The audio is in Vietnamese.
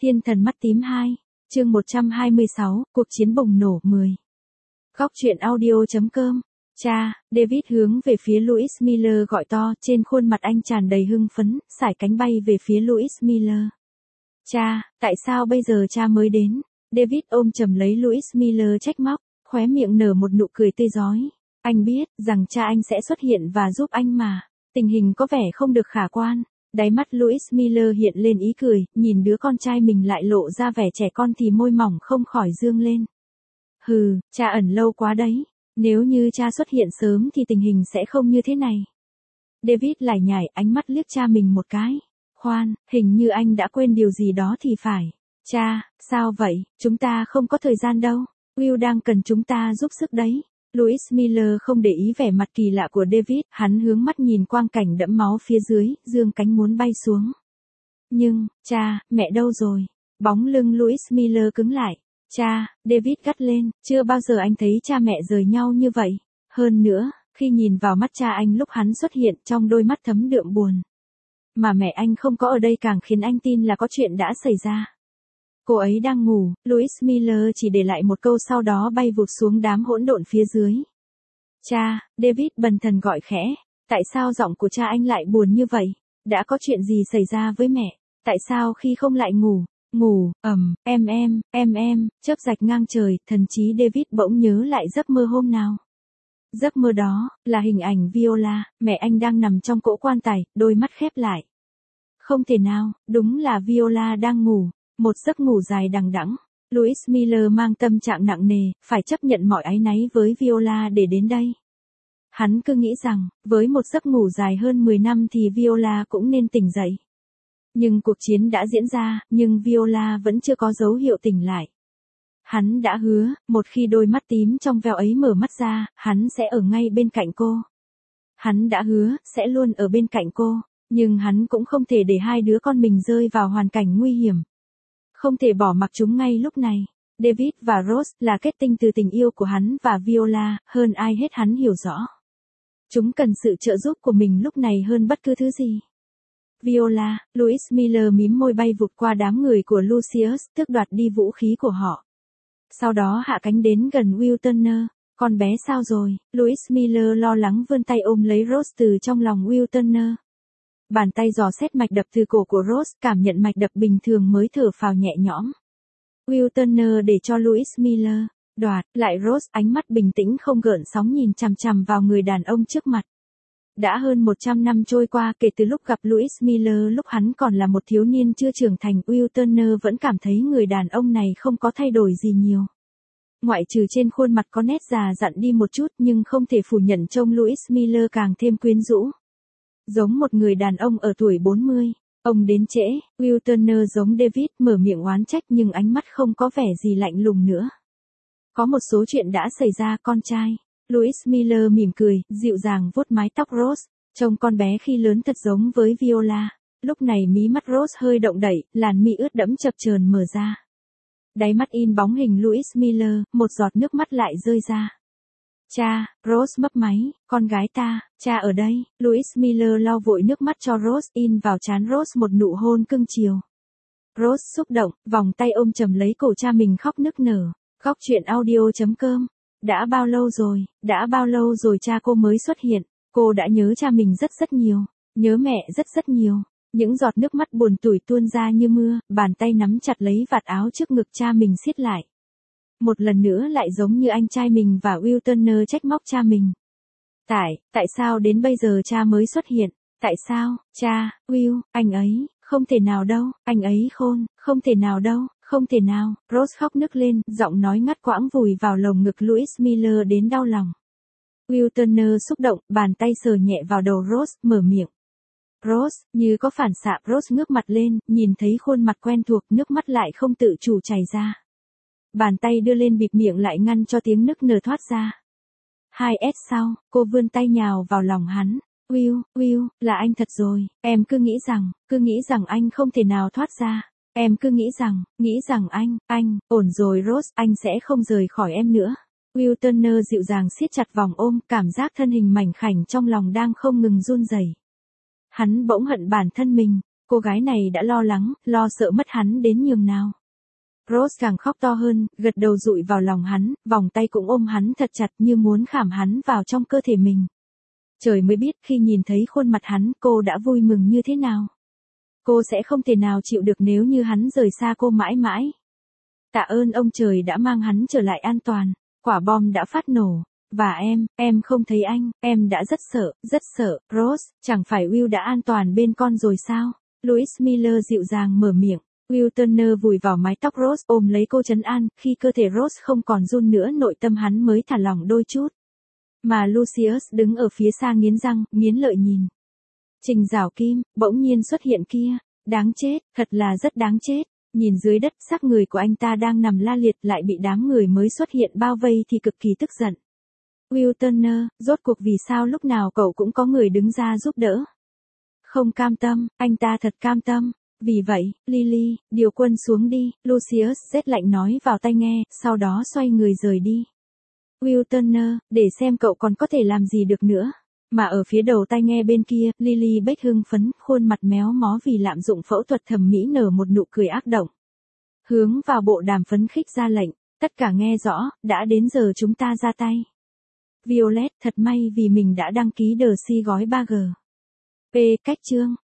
Thiên thần mắt tím 2, chương 126, cuộc chiến bùng nổ 10. Góc truyện audio.com. Cha, David hướng về phía Louis Miller gọi to, trên khuôn mặt anh tràn đầy hưng phấn, sải cánh bay về phía Louis Miller. Cha, tại sao bây giờ cha mới đến? David ôm chầm lấy Louis Miller trách móc, khóe miệng nở một nụ cười tươi rói. Anh biết rằng cha anh sẽ xuất hiện và giúp anh mà. Tình hình có vẻ không được khả quan. Đáy mắt Louis Miller hiện lên ý cười, nhìn đứa con trai mình lại lộ ra vẻ trẻ con thì môi mỏng không khỏi dương lên. Hừ, cha ẩn lâu quá đấy. Nếu như cha xuất hiện sớm thì tình hình sẽ không như thế này. David lải nhải ánh mắt liếc cha mình một cái. Khoan, hình như anh đã quên điều gì đó thì phải. Cha, sao vậy, chúng ta không có thời gian đâu. Will đang cần chúng ta giúp sức đấy. Louis Miller không để ý vẻ mặt kỳ lạ của David, hắn hướng mắt nhìn quang cảnh đẫm máu phía dưới, dương cánh muốn bay xuống. Nhưng, cha, mẹ đâu rồi? Bóng lưng Louis Miller cứng lại. Cha, David gắt lên, chưa bao giờ anh thấy cha mẹ rời nhau như vậy. Hơn nữa, khi nhìn vào mắt cha anh lúc hắn xuất hiện trong đôi mắt thấm đượm buồn. Mà mẹ anh không có ở đây càng khiến anh tin là có chuyện đã xảy ra. Cô ấy đang ngủ, Louis Miller chỉ để lại một câu sau đó bay vụt xuống đám hỗn độn phía dưới. Cha, David bần thần gọi khẽ, tại sao giọng của cha anh lại buồn như vậy? Đã có chuyện gì xảy ra với mẹ? Tại sao khi không lại ngủ? Chớp rạch ngang trời, thần trí David bỗng nhớ lại giấc mơ hôm nào. Giấc mơ đó, là hình ảnh Viola, mẹ anh đang nằm trong cỗ quan tài, đôi mắt khép lại. Không thể nào, đúng là Viola đang ngủ. Một giấc ngủ dài đằng đẵng. Louis Miller mang tâm trạng nặng nề, phải chấp nhận mọi áy náy với Viola để đến đây. Hắn cứ nghĩ rằng, với một giấc ngủ dài hơn 10 năm thì Viola cũng nên tỉnh dậy. Nhưng cuộc chiến đã diễn ra, nhưng Viola vẫn chưa có dấu hiệu tỉnh lại. Hắn đã hứa, một khi đôi mắt tím trong veo ấy mở mắt ra, hắn sẽ ở ngay bên cạnh cô. Hắn đã hứa, sẽ luôn ở bên cạnh cô, nhưng hắn cũng không thể để hai đứa con mình rơi vào hoàn cảnh nguy hiểm. Không thể bỏ mặc chúng ngay lúc này. David và Rose là kết tinh từ tình yêu của hắn và Viola, hơn ai hết hắn hiểu rõ. Chúng cần sự trợ giúp của mình lúc này hơn bất cứ thứ gì. Viola, Louis Miller mím môi bay vụt qua đám người của Lucius, tước đoạt đi vũ khí của họ. Sau đó hạ cánh đến gần Will Turner. Con bé sao rồi? Louis Miller lo lắng vươn tay ôm lấy Rose từ trong lòng Will Turner. Bàn tay dò xét mạch đập từ cổ của Rose, cảm nhận mạch đập bình thường mới thở phào nhẹ nhõm. Will Turner để cho Louis Miller đoạt lại Rose, ánh mắt bình tĩnh không gợn sóng nhìn chằm chằm vào người đàn ông trước mặt. Đã hơn 100 năm trôi qua kể từ lúc gặp Louis Miller lúc hắn còn là một thiếu niên chưa trưởng thành, Will Turner vẫn cảm thấy người đàn ông này không có thay đổi gì nhiều. Ngoại trừ trên khuôn mặt có nét già dặn đi một chút, nhưng không thể phủ nhận trông Louis Miller càng thêm quyến rũ. Giống một người đàn ông ở tuổi 40, ông đến trễ. Will Turner giống David, mở miệng oán trách nhưng ánh mắt không có vẻ gì lạnh lùng nữa. Có một số chuyện đã xảy ra con trai. Louis Miller mỉm cười, dịu dàng vuốt mái tóc Rose, trông con bé khi lớn thật giống với Viola. Lúc này mí mắt Rose hơi động đậy, làn mi ướt đẫm chập chờn mở ra. Đáy mắt in bóng hình Louis Miller, một giọt nước mắt lại rơi ra. Cha, Rose mấp máy, con gái ta, cha ở đây. Louis Miller lau vội nước mắt cho Rose, in vào trán Rose một nụ hôn cưng chiều. Rose xúc động, vòng tay ôm chầm lấy cổ cha mình khóc nức nở. Góc truyện audio.com. Đã bao lâu rồi cha cô mới xuất hiện. Cô đã nhớ cha mình rất nhiều, nhớ mẹ rất nhiều. Những giọt nước mắt buồn tủi tuôn ra như mưa, bàn tay nắm chặt lấy vạt áo trước ngực cha mình siết lại. Một lần nữa lại giống như anh trai mình và Will Turner trách móc cha mình. Tại sao đến bây giờ cha mới xuất hiện? Tại sao, cha, Will, anh ấy, không thể nào đâu, anh ấy khôn, không thể nào đâu, không thể nào. Rose khóc nức lên, giọng nói ngắt quãng vùi vào lồng ngực Louis Miller đến đau lòng. Will Turner xúc động, bàn tay sờ nhẹ vào đầu Rose, mở miệng. Rose, như có phản xạ, Rose ngước mặt lên, nhìn thấy khuôn mặt quen thuộc, nước mắt lại không tự chủ chảy ra. Bàn tay đưa lên bịt miệng lại ngăn cho tiếng nức nở thoát ra. 2S sau, cô vươn tay nhào vào lòng hắn. Will, là anh thật rồi, em cứ nghĩ rằng anh không thể nào thoát ra. Em cứ nghĩ rằng anh, ổn rồi Rose, anh sẽ không rời khỏi em nữa. Will Turner dịu dàng siết chặt vòng ôm, cảm giác thân hình mảnh khảnh trong lòng đang không ngừng run rẩy. Hắn bỗng hận bản thân mình. cô gái này đã lo lắng, lo sợ mất hắn đến nhường nào. Rose càng khóc to hơn, gật đầu dụi vào lòng hắn, vòng tay cũng ôm hắn thật chặt như muốn khảm hắn vào trong cơ thể mình. Trời mới biết khi nhìn thấy khuôn mặt hắn cô đã vui mừng như thế nào. Cô sẽ không thể nào chịu được nếu như hắn rời xa cô mãi mãi. Tạ ơn ông trời đã mang hắn trở lại an toàn, quả bom đã phát nổ. Và em không thấy anh, em đã rất sợ, Rose, chẳng phải Will đã an toàn bên con rồi sao? Louis Miller dịu dàng mở miệng. Will Turner vùi vào mái tóc Rose ôm lấy cô trấn an, khi cơ thể Rose không còn run nữa nội tâm hắn mới thả lỏng đôi chút. Mà Lucius đứng ở phía xa nghiến răng, nghiến lợi nhìn. Trình Giảo Kim, bỗng nhiên xuất hiện kia, đáng chết, thật là rất đáng chết. Nhìn dưới đất xác người của anh ta đang nằm la liệt lại bị đám người mới xuất hiện bao vây thì cực kỳ tức giận. Will Turner, rốt cuộc vì sao lúc nào cậu cũng có người đứng ra giúp đỡ? Không cam tâm, anh ta thật cam tâm. Vì vậy, Lily, điều quân xuống đi, Lucius rét lạnh nói vào tai nghe, sau đó xoay người rời đi. Will Turner, để xem cậu còn có thể làm gì được nữa. Mà ở phía đầu tai nghe bên kia, Lily Beck hưng phấn, khuôn mặt méo mó vì lạm dụng phẫu thuật thẩm mỹ nở một nụ cười ác động. Hướng vào bộ đàm phấn khích ra lệnh, tất cả nghe rõ, đã đến giờ chúng ta ra tay. Violet, thật may vì mình đã đăng ký The Si gói 3G. P. Cách chương.